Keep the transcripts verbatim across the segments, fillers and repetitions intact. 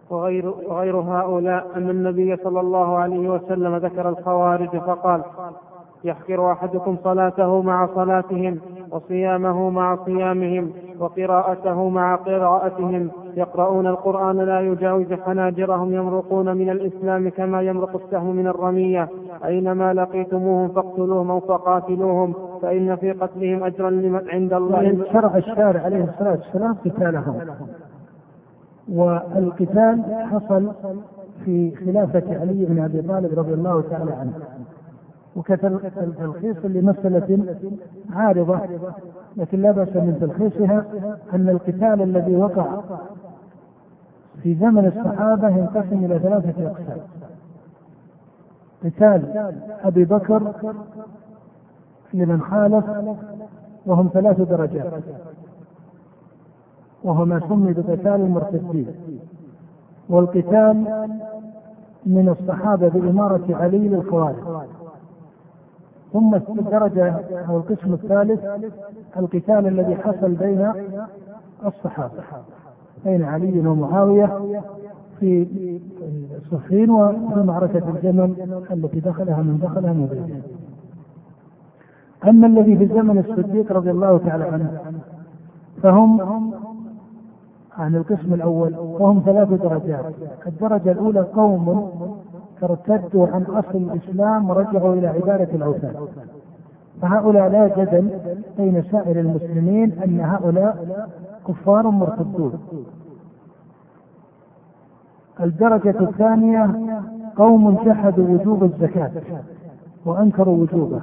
وغير, وغير هؤلاء أن النبي صلى الله عليه وسلم ذكر الخوارج فقال: يحقر أحدكم صلاته مع صلاتهم، وصيامه مع صيامهم، وقراءته مع قراءتهم، يقرؤون القرآن لا يجاوز حناجرهم، يمرقون من الإسلام كما يمرق السهم من الرمية، أينما لقيتموهم فاقتلوهم أو فقاتلوهم، فإن في قتلهم أجرا عند الله. شرع الشارع عليه الصلاة والسلام قتالهم، والقتال حصل في خلافة علي بن أبي طالب رضي الله تعالى عنه، وكتلخيص لمسألة عارضة لكن لا بأس من تلخيصها، أن القتال الذي وقع في زمن الصحابة ينقسم إلى ثلاثة أقسام: قتال أبي بكر لمن خالف وهم ثلاث درجات، وهو ما سمي بقتال المرتدين، والقتال من الصحابة بإمارة علي للخوارج، ثم الدرجة أو القسم الثالث القتال الذي حصل بين الصحابة بين علي ومعاوية في صفين وفي معركة الجمل التي دخلها من دخلها من غيره. أما الذي في زمن الصديق رضي الله تعالى عنه فهم عن القسم الأول، وهم ثلاث درجات. الدرجة الأولى قوم ارتدوا عن أصل الإسلام ورجعوا إلى عبادة الأوثان، فهؤلاء لا جدل بين سائر المسلمين أن هؤلاء كفار مرتدون. الدرجة الثانية قوم جحدوا وجوب الزكاة وأنكروا وجوبه،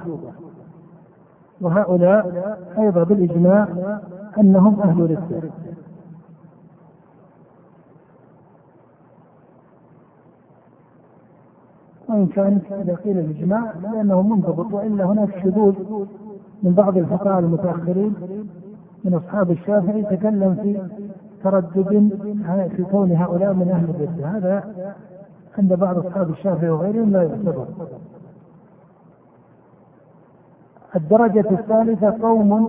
وهؤلاء أيضا بالإجماع أنهم أهل ردة. وإن كان إذا قيل الإجماع لأنه منضبط، وإلا هناك شذوذ من بعض الفقهاء المتأخرين من أصحاب الشافعي تكلم في تردد في كون هؤلاء من أهل الردة، هذا عند بعض أصحاب الشافعي وغيرهم لا يعتبر. الدرجة الثالثة قوم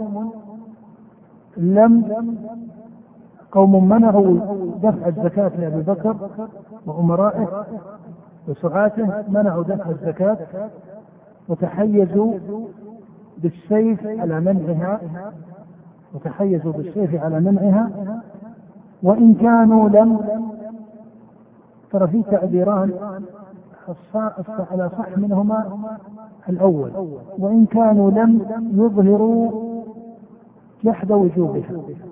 لم قوم منعوا دفع الزكاة لأبي بكر وأمرائه وسعاته، منعوا دفع الزكاة وتحيزوا بالسيف على منعها وتحيزوا بالسيف على منعها وإن كانوا لم ترى في تعبيران على صح منهما الأول، وإن كانوا لم يظهروا جحد وجوبها.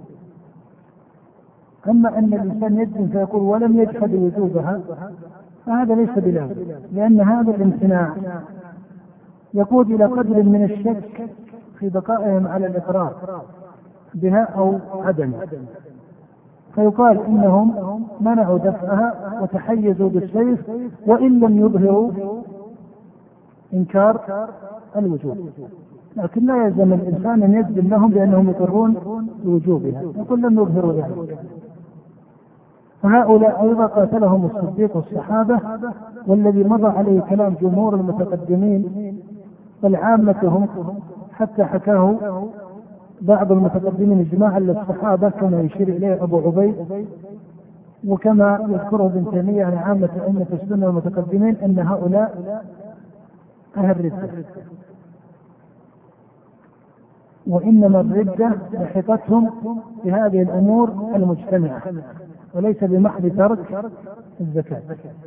أما أن الإنسان يجزم فيقول ولم يجحد وجوبها فهذا ليس بلازم، لأن هذا الامتناع يقود إلى قدر من الشك في بقائهم على الإقرار بها أو عدمها، فيقال إنهم منعوا دفعها وتحيزوا بالسيف وإن لم يظهروا إنكار الوجوب، لكن لا يلزم الإنسان أن يجزم لهم بأنهم يقرون بوجوبها، يقول لم يظهروا ذلك. فهؤلاء أيضا قاتلهم الصديق والصحابة، والذي مضى عليه كلام جمهور المتقدمين بل عامتهم، حتى حكاه بعض المتقدمين اجماعا للصحابة كما يشير إليه أبو عبيد، وكما يذكره ابن تيمية عن عامة أئمة السنة والمتقدمين أن هؤلاء أهل ردة، وإنما الردة لحقتهم بهذه الأمور المجتمعة وليس بمحض ترك الزكاة.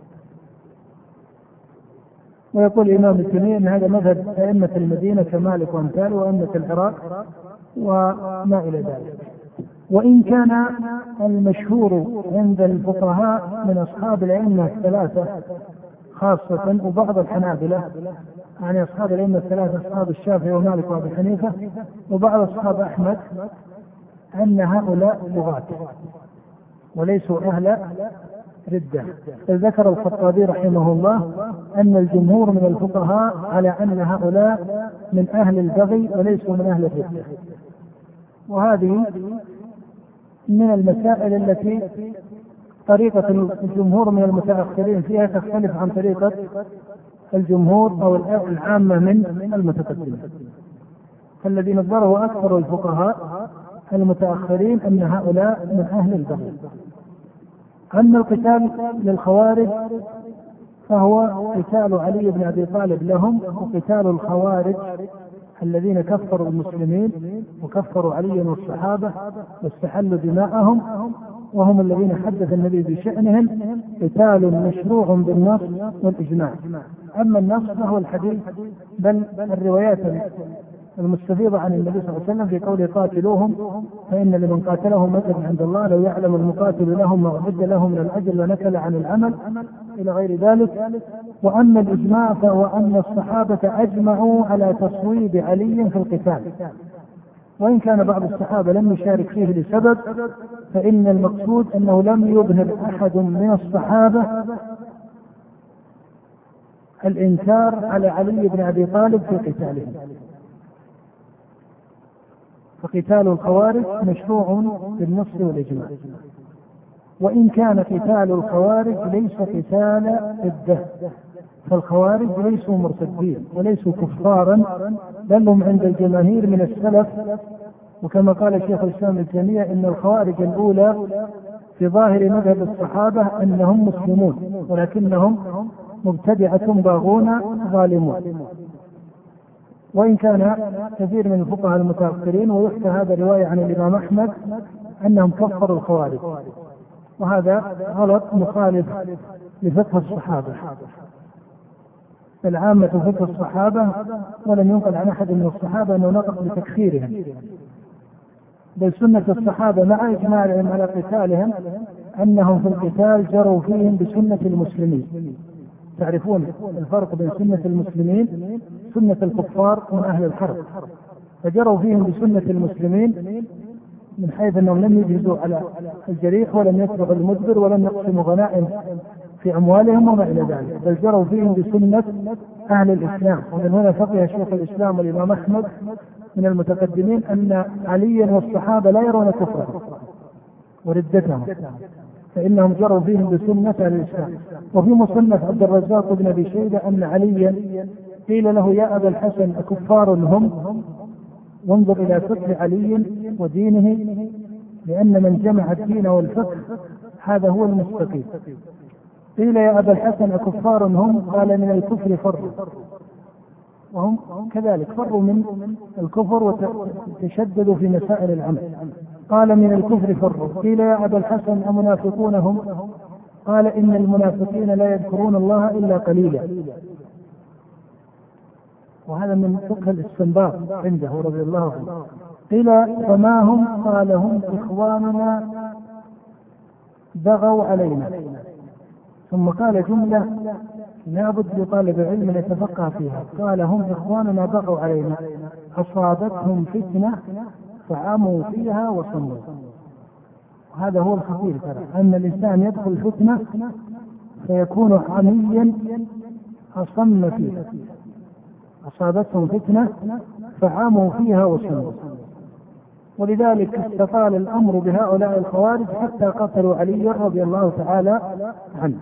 ويقول الإمام ابن تيمية أن هذا مذهب أئمة المدينة كمالك وأمثاله وأئمة العراق وما إلى ذلك. وإن كان المشهور عند الفقهاء من أصحاب الأئمة الثلاثة خاصة وبعض الحنابلة، يعني أصحاب الأئمة الثلاثة أصحاب الشافعي ومالك وأبي حنيفة وبعض أصحاب أحمد، أن هؤلاء لغات وليسوا أهل ردة. ذكر الخطابي رحمه الله أن الجمهور من الفقهاء على أن هؤلاء من أهل البغي وليسوا من أهل الردة، وهذه من المسائل التي طريقة الجمهور من المتأخرين فيها تختلف عن طريقة الجمهور أو العامة من المتقدمين. فالذي نظره أكثر الفقهاء المتأخرين أن هؤلاء من أهل البغي. أما القتال للخوارج فهو قتال علي بن أبي طالب لهم، وقتال الخوارج الذين كفروا المسلمين وكفروا علي والصحابة واستحلوا دماءهم وهم الذين حدث النبي بشأنهم، قتال مشروع بالنص والإجماع. أما النص فهو الحديث بل الروايات المستفيضة عن النبي صلى الله عليه وسلم في قوله قاتلوهم فإن لمن قاتلهم أجر عند الله لو يعلم المقاتل لهم ما أعد له من الأجر لنكل عن العمل إلى غير ذلك. وأما الإجماع فهو أن الصحابة أجمعوا على تصويب علي في القتال، وإن كان بعض الصحابة لم يشارك فيه لسبب، فإن المقصود أنه لم يظهر أحد من الصحابة الإنكار على علي بن أبي طالب في قتالهم. فقتال الخوارج مشروع بالنص والإجماع، وإن كان قتال الخوارج ليس قتال ضده، فالخوارج ليسوا مرتدين وليسوا كفارا، بل هم عند الجماهير من السلف، وكما قال الشيخ الإسلام ابن تيمية إن الخوارج الأولى في ظاهر مذهب الصحابة أنهم مسلمون ولكنهم مبتدعة باغون ظالمون. وإن كان كثير من الفقهاء المتأخرين ويحكى هذا رواية عن الإمام أحمد أنهم كفروا الخوارج، وهذا غلط مخالف لفقه الصحابة. العامة فقه الصحابة ولم ينقل عن أحد من الصحابة أنه نطق بتكفيرهم، بل سنة الصحابة مع إجماعهم على قتالهم أنهم في القتال جروا فيهم بسنة المسلمين. تعرفون الفرق بين سنة المسلمين سنة الكفار من أهل الحرب، فجروا فيهم بسنة المسلمين من حيث أنهم لم يجهزوا على الجريح ولم يتبعوا المدبر ولم يقسموا غنائم في أموالهم وما إلى ذلك، بل جروا فيهم بسنة أهل الإسلام. ومن هنا فقه شيخ الإسلام والإمام أحمد من المتقدمين أن عليا والصحابة لا يرون كفرهم وردتهم، فإنهم جروا فيهم بسنة أهل الإسلام. وفي مصنف عبد الرزاق بن أبي شيبة أن عليا قيل له يا أبا الحسن أكفار هم؟ وانظر إلى فقه علي ودينه، لأن من جمع الدين والفقه هذا هو المستقيم. قيل يا أبا الحسن أكفار هم؟ قال من الكفر فروا، وهم كذلك فروا من الكفر وتشددوا في مسائل العمل. قال من الكفر فروا. قيل يا أبا الحسن أمنافقون هم؟ قال إن المنافقين لا يذكرون الله إلا قليلا. وهذا من فقه الاستنباط عنده رضي الله عنه. قيل فما هم؟ قال هم إخواننا بغوا علينا. ثم قال جملة لابد لطالب علم أن يتفقه فيها، قال هم إخواننا بغوا علينا أصابتهم فتنة فعموا فيها وصموا. وهذا هو الخطير ترى، أن الإنسان يدخل فتنة فيكون عميا أصم فيها. أصابتهم فتنة فعموا فيها وصموا. ولذلك استطال الأمر بهؤلاء الخوارج حتى قتلوا علي رضي الله تعالى عنه.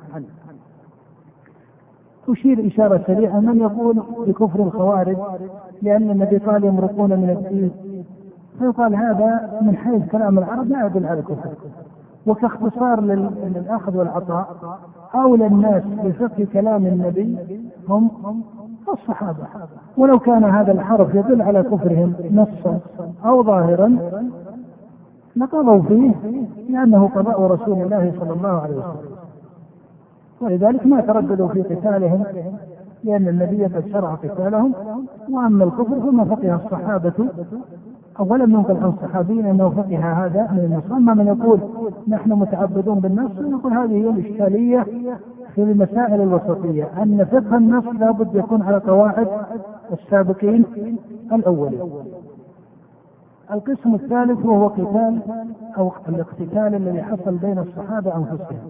أشير إشارة سريعة من يقول بكفر الخوارج لأن النبي قال يمرقون من الدين، فيقال هذا من حيث كلام العرب لا يدل على الكفر، وكاختصار للأخذ والعطاء أولى الناس بفقه كلام النبي هم الصحابة. ولو كان هذا الحرف يدل على كفرهم نصا أو ظاهرا لقضوا فيه لأنه قضاء رسول الله صلى الله عليه وسلم، ولذلك ما ترددوا في قتالهم لأن النبي قد شرع قتالهم. وأما الكفر فما فقه الصحابة أولا ينقل عن الصحابيين أنه فقه هذا من النص. أما من يقول نحن متعبدون بالنص نقول هذه هي الإشكالية في المسائل الوسطية، أن فقه النص لابد يكون على قواعد السابقين الأولين. القسم الثالث وهو قتال أو الاقتتال الذي حصل بين الصحابة أنفسهم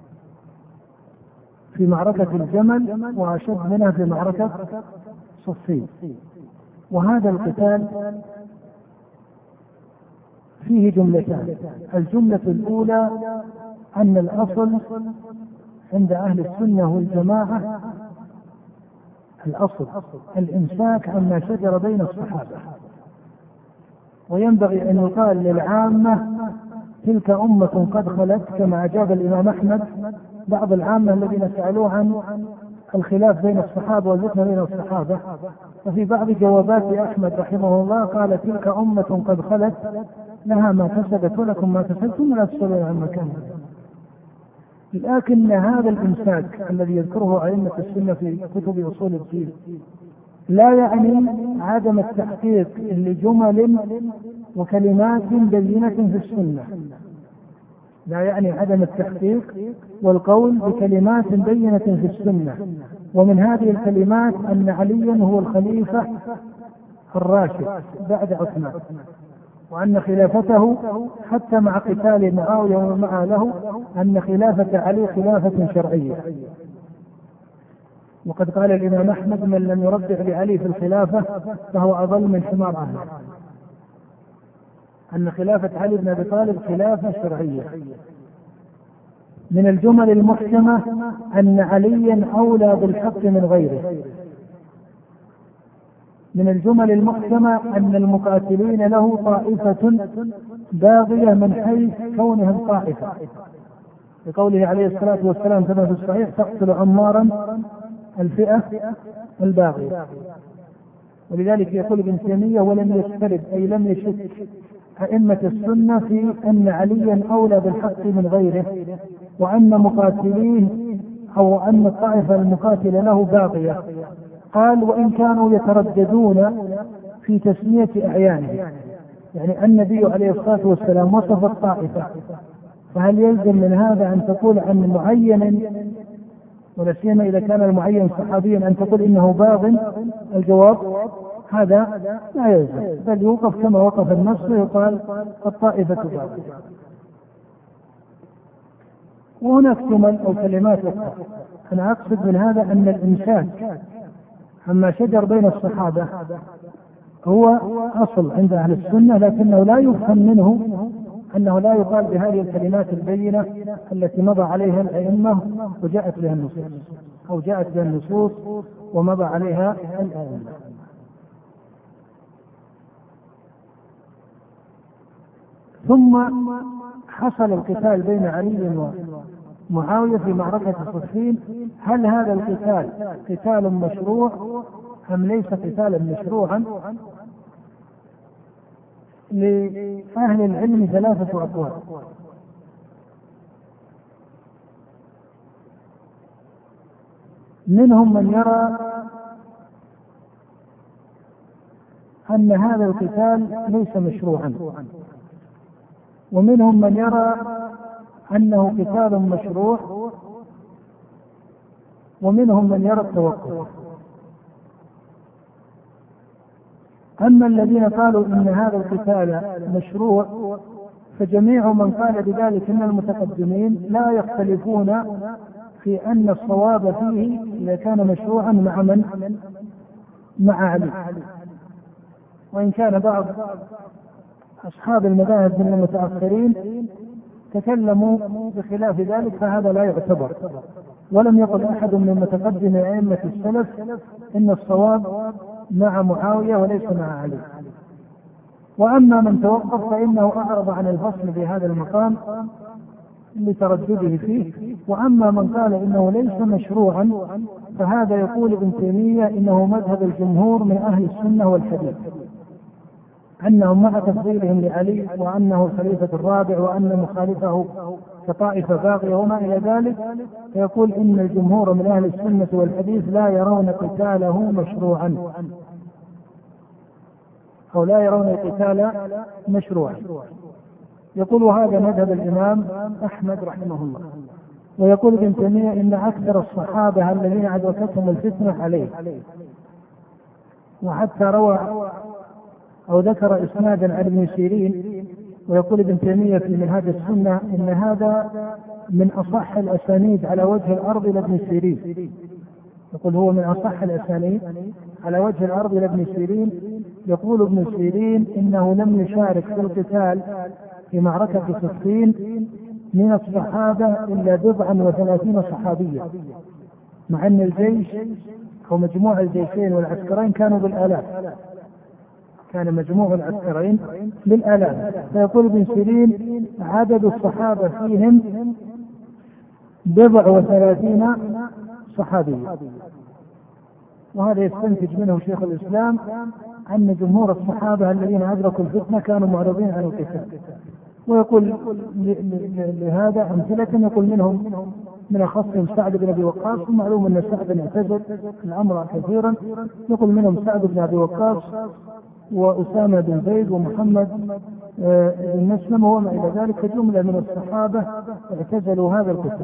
في معركة الجمل، وأشد منها في معركة صفين. وهذا القتال فيه جملتان. الجملة الأولى أن الأصل عند أهل السنة والجماعة الأصل الإمساك عما شجر بين الصحابة، وينبغي أن يقال للعامة تلك أمة قد خلت، كما أجاب الإمام أحمد بعض العامة الذين سألوه عن الخلاف بين الصحابة والفتنة بين الصحابة، وفي بعض جوابات أحمد رحمه الله قال تلك أمة قد خلت لها ما كسبت ولكم ما كسبتم ولا تسألون عن مكان. لكن هذا الإمساك الذي يذكره أئمة السنة في كتب أصول الدين لا يعني عدم التحقيق لجمل وكلمات بينة في السنة، لا يعني عدم التحقيق والقول بكلمات بينة في السنة. ومن هذه الكلمات أن عليا هو الخليفة الراشد بعد عثمان، وأن خلافته حتى مع قتال معاوية ومع له أن خلافة علي خلافة شرعية. وقد قال الإمام أحمد من لم يربع لعلي في الخلافة فهو أضل من حمار أهله، أن خلافة علي بن أبي طالب خلافة شرعية. من الجمل المحكمة أن عليا أولى بالحق من غيره. من الجمل المحكمة أن المقاتلين له طائفة باغية من حيث كونهم طائفة، لقوله عليه الصلاة والسلام كما في الصحيح تقتل عمارا الفئة الباغية. ولذلك يقول ابن تيمية ولم يسترد أي لم يشك أئمة السنة في أن عليا أولى بالحق من غيره، وأن مقاتليه أو أن الطائفة المقاتلة له باغية. قال وإن كانوا يترددون في تسمية أعيانه، يعني النبي عليه الصلاة والسلام وصف الطائفة، فهل يلزم من هذا أن تقول عن معين ولا سيما إذا كان المعين صحابيا أن تقول إنه باغ؟ الجواب هذا لا يلزم، بل يوقف كما وقف النص ويقال الطائفة باغية. وهناك جمل أو كلمات أخرى. أنا أقصد من هذا أن الإمساك عما شجر بين الصحابة هو أصل عند أهل السنة، لكنه لا يفهم منه أنه لا يقال بهذه الكلمات البينة التي مضى عليها الأئمة وجاءت بها النصوص، أو جاءت بها النصوص ومضى عليها الأئمة. ثم حصل القتال بين علي ومعاوية في معركة صفين. هل هذا القتال قتال مشروع أم ليس قتالا مشروعا؟ لأهل العلم ثلاثة أقوال. منهم من يرى أن هذا القتال ليس مشروعا، ومنهم من يرى أنه قتال مشروع، ومنهم من يرى التوقف. أما الذين قالوا إن هذا القتال مشروع فجميع من قال بذلك من المتقدمين لا يختلفون في أن الصواب فيه إذا كان مشروعا مع من؟ مع علي. وإن كان بعض أصحاب المذاهب من المتأخرين تكلموا بخلاف ذلك فهذا لا يعتبر، ولم يقل أحد من متقدم أئمة السلف إن الصواب مع معاوية وليس مع علي. وأما من توقف فإنه أعرض عن الفصل في هذا المقام لتردده فيه. وأما من قال إنه ليس مشروعا فهذا يقول ابن تيمية إنه مذهب الجمهور من أهل السنة والحديث، أنهم مع تفضيلهم لعلي وأنه الخليفة الرابع وأن مخالفه كطائفة باغية وما إلى ذلك، فيقول إن الجمهور من أهل السنة والحديث لا يرون قتاله مشروعا، أو لا يرون القتال مشروعا. يقول هذا مذهب الإمام أحمد رحمه الله. ويقول ابن تيمية إن أكثر الصحابة الذين أدركتهم الفتنة عليه، وحتى روى أو ذكر إسنادا عن ابن سيرين. ويقول ابن تيمية في منهاج السنة إن هذا من أصح الأسانيد على وجه الأرض لابن سيرين، يقول هو من أصح الأسانيد على وجه الأرض لابن سيرين. يقول ابن سيرين إنه لم يشارك في القتال في معركة صفين من الصحابة إلا بضعا وثلاثين صحابيا، مع أن الجيش أو مجموع الجيشين والعسكرين كانوا بالآلاف. كان مجموع العسكرين بالآلاف. فيقول ابن سيرين عدد الصحابة فيهم بضع وثلاثين صحابيا، وهذا يستنتج منه شيخ الإسلام أن جمهور الصحابة الذين أدركوا الفتنة كانوا معرضين عن القتال. ويقول لهذا أمثلة، يقول منهم من أخصهم سعد بن أبي وقاص، ومعلوم أن سعد اعتزل الأمر كثيرا. يقول منهم سعد بن أبي وقاص وأسامة بن زيد ومحمد بن مسلم وما إلى ذلك، جملة من الصحابة اعتزلوا هذا القتال.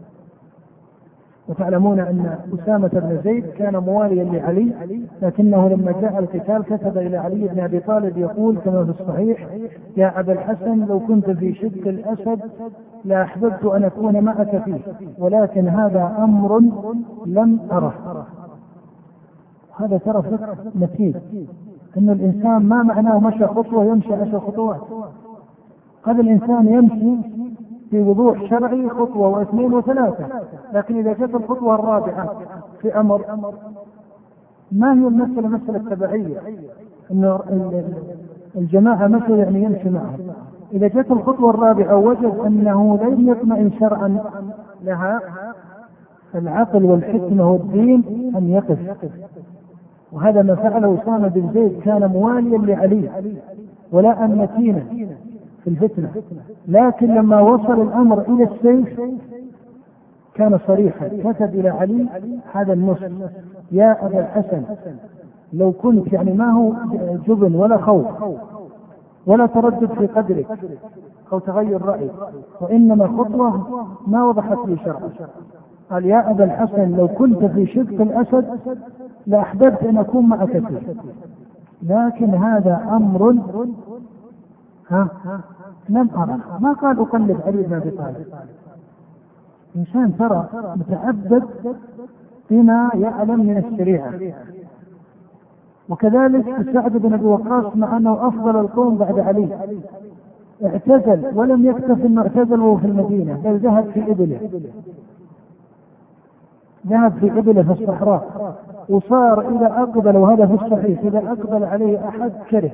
وتعلمون أن أسامة بن زيد كان مواليا لعلي، لكنه لما جاء القتال كتب إلى علي بن أبي طالب يقول كما في الصحيح: يا أبا الحسن لو كنت في شق الأسد لأحببت أن أكون معك فيه، ولكن هذا أمر لم أره. هذا ترى فكر نتيج أن الإنسان ما معناه مشى خطوة يمشي عشر خطوات. قد الإنسان يمشي في وضوح شرعي خطوة واثنين وثلاثة، لكن إذا جاءت الخطوة الرابعة في أمر ما هي المسألة مسألة تبعية، أن الجماعة مشوا يعني يمشي معهم. إذا جاءت الخطوة الرابعة وجد أنه لن يطمئن شرعا لها، العقل والحكمة والدين أن يقف. وهذا ما فعله أسامة بن زيد، كان مواليا لعلي ولا أن متينا في الفتنة، لكن لما وصل الأمر إلى السيف كان صريحا، كتب إلى علي هذا النص: يا أبا الحسن لو كنت، يعني ما هو جبن ولا خوف ولا تردد في قدرك أو تغير رأيك، وإنما خطوة ما وضحت لي شرعا. قال: يا أبا الحسن لو كنت في شق الأسد لأحببت أن أكون معك فيه، لكن هذا أمر ها لم أرى. ما قال أقلد علي بن أبي طالب، إنسان ترى متعبد بما يعلم من الشريعة. وكذلك سعد بن أبي وقاص مع أنه أفضل القوم بعد علي اعتزل، ولم يكتف أنه اعتزل وهو في المدينة، بل ذهب في إبله ذهب في إبله في الصحراء، وصار إذا أقبل، وهذا في الصحيح، إذا أقبل عليه أحد كره،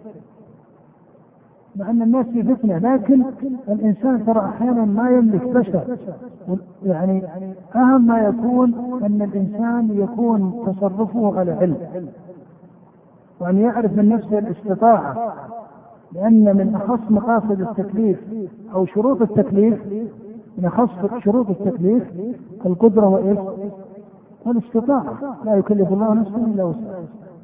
مع أن الناس في فتنة. لكن الإنسان ترى أحيانا ما يملك بشر، يعني أهم ما يكون أن الإنسان يكون تصرفه على علم، وأن يعرف من نفسه الاستطاعة، لأن من أخص مقاصد التكليف أو شروط التكليف، من أخص شروط التكليف القدرة وإيه؟ والاستطاعة. لا يكلف الله نفسا إلا وسعها.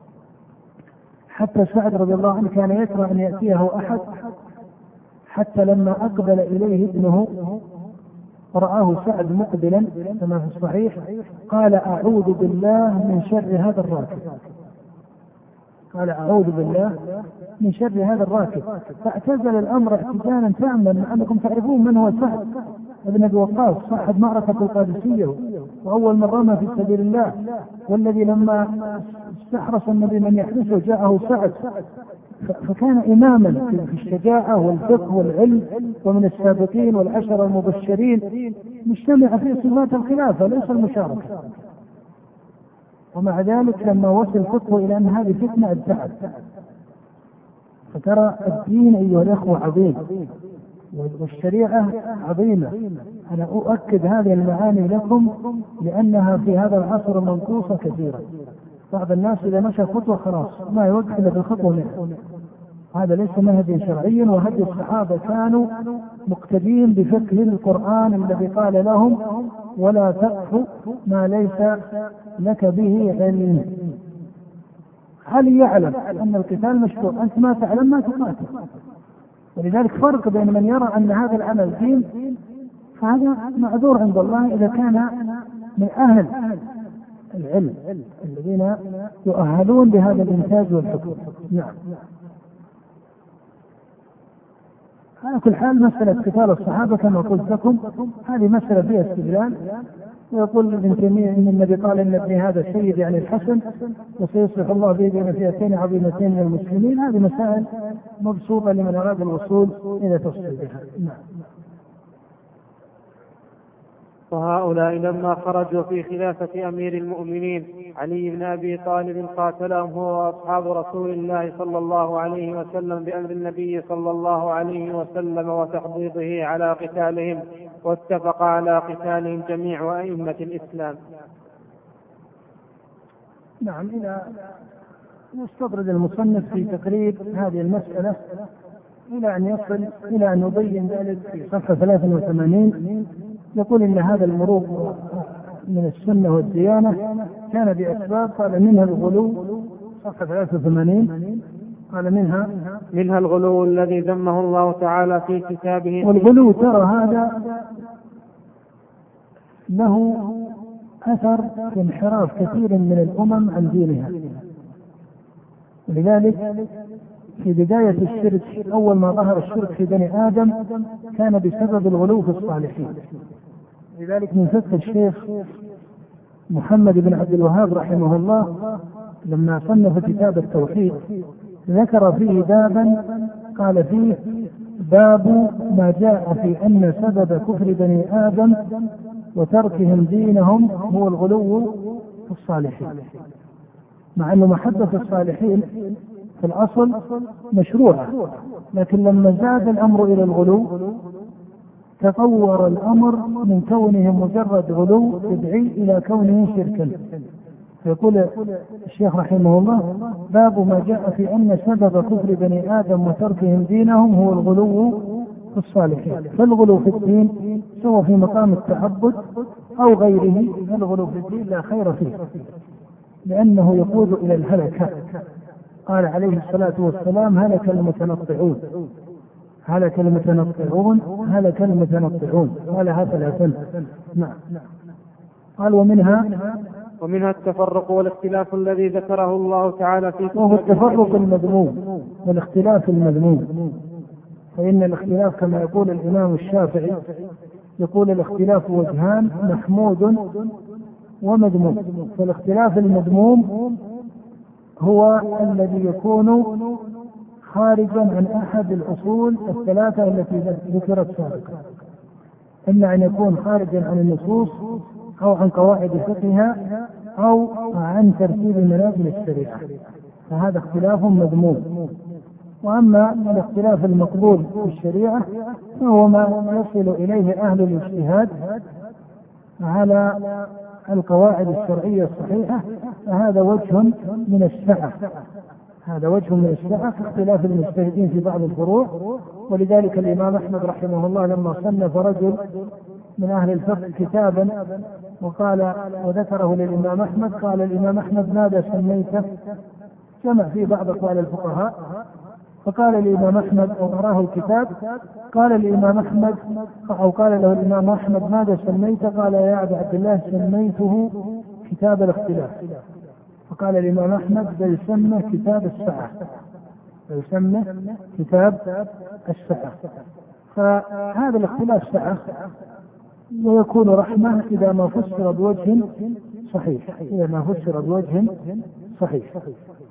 حتى سعد رضي الله عنه كان يكره أن يأتيه أحد، حتى لما أقبل إليه ابنه ورآه سعد مقبلا كما في الصحيح قال: أعوذ بالله من شر هذا الراكب. قال: أعوذ بالله من شر هذا الراكب. فاعتزل الأمر اعتزالا تاما، مع أنكم تعرفون من هو سعد بن أبي وقاص، صاحب معركة القادسية، وأول من رمى في سبيل الله، والذي لما استحرس النبي من يحرسه جاءه سعد، فكان إماما في الشجاعة والفقه والعلم، ومن السابقين والعشر المبشرين، مجتمع في صفات الخلافة ليس المشاركة. ومع ذلك لما وصل الفقه إلى أن هذه فتنة ابتعد. فترى الدين أيها الأخوة عظيم، والشريعة عظيمة. أنا أؤكد هذه المعاني لكم لأنها في هذا العصر منقوصة كثيرا. بعض الناس إذا مشى خطوة خلاص ما يوقف إلا في الخطوة منها. هذا ليس منهجا شرعيا، وهدي الصحابة كانوا مقتدين بفقه القرآن الذي قال لهم: ولا تقف ما ليس لك به علم. علي يعلم أن القتال مشروع، أنت ما تعلم ما تقاتل. ولذلك فرق بين من يرى أن هذا العمل دين، فهذا معذور عند الله إذا كان من أهل العلم الذين يؤهلون بهذا الإنتاج والحكم. نعم. على كل حال مسألة قتال الصحابة كما قلت لكم هذه مسألة فيها استدلال. ويقول ابن تيمية إن النبي قال إن ابن هذا السيد يعني الحسن وسيصلح الله به بين فئتين عظيمتين من المسلمين. هذه مسائل مبسوطة لمن أراد الوصول إلى تفصيلها. نعم. وهؤلاء لما خرجوا في خلافة أمير المؤمنين علي بن أبي طالب قاتلهم هو وأصحاب رسول الله صلى الله عليه وسلم بأمر النبي صلى الله عليه وسلم وتحضيضه على قتالهم، واتفق على قتالهم جميع أئمة الإسلام. نعم. إلى يستطرد المصنف في تقريب هذه المسألة إلى أن يصل إلى أن يبين ذلك في صفحة ثلاثة وثمانين. يقول إن هذا المروق من السنة والديانة كان بأسباب، قال منها الغلو، صفحة ثلاثة وثمانين، قال منها منها الغلو الذي ذمه الله تعالى في كتابه. والغلو ترى هذا له أثر في انحراف كثير من الأمم عن دينها. ولذلك في بداية الشرك، أول ما ظهر الشرك في بني آدم، كان بسبب الغلو في الصالحين. لذلك من فتح الشيخ محمد بن عبد الوهاب رحمه الله لما صنف كتاب التوحيد ذكر فيه بابا قال فيه: باب ما جاء في أن سبب كفر بني آدم وتركهم دينهم هو الغلو في الصالحين. مع أن محبة الصالحين في الأصل مشروعة، لكن لما زاد الأمر إلى الغلو تطور الأمر من كونه مجرد غلو يدعي إلى كونه شركا. فيقول الشيخ رحمه الله: باب ما جاء في أن سبب كفر بني آدم وتركهم دينهم هو الغلو في الصالحين. فالغلو في الدين سواء في مقام التعبد أو غيره، الغلو في الدين لا خير فيه، لأنه يقود إلى الهلكة. قال عليه الصلاة والسلام: هلك المتنطعون، هلك المتنطعون، هلك المتنطعون. قالها ثلاثا. نعم. قال: ومنها ومنها التفرق والاختلاف الذي ذكره الله تعالى في وهو التفرق المذموم والاختلاف المذموم. فإن الاختلاف كما يقول الإمام الشافعي، يقول: الاختلاف وجهان، محمود ومذموم. فالاختلاف المذموم هو الذي يكون خارجا عن أحد الأصول الثلاثة التي ذكرت سابقا، إما أن يكون خارجا عن النصوص أو عن قواعد فقهها أو عن ترتيب منازل الشريعة، فهذا اختلاف مذموم. وأما الاختلاف المقبول في الشريعة فهو ما يصل إليه أهل الاجتهاد على القواعد الشرعية الصحيحة، فهذا وجه من السعة، هذا وجه من السعة في اختلاف المجتهدين في بعض الفروع. ولذلك الإمام أحمد رحمه الله لما صنف رجل من أهل الفقه كتابا وقال وذكره للإمام أحمد، قال الإمام أحمد: ماذا سميته؟ جمع في بعض أقوال الفقهاء، فقال الإمام أحمد أو أراه الكتاب، قال الإمام أحمد أو قال له الإمام أحمد: ماذا سميته؟ قال: يا أبا عبد الله سميته كتاب الاختلاف. فقال الإمام أحمد: بل يسمى كتاب السعة، بل يسمى كتاب السعة. فهذا الاختلاف سعة، ويكون رحمة إذا ما فسر بوجه صحيح، إذا ما فسر بوجه صحيح.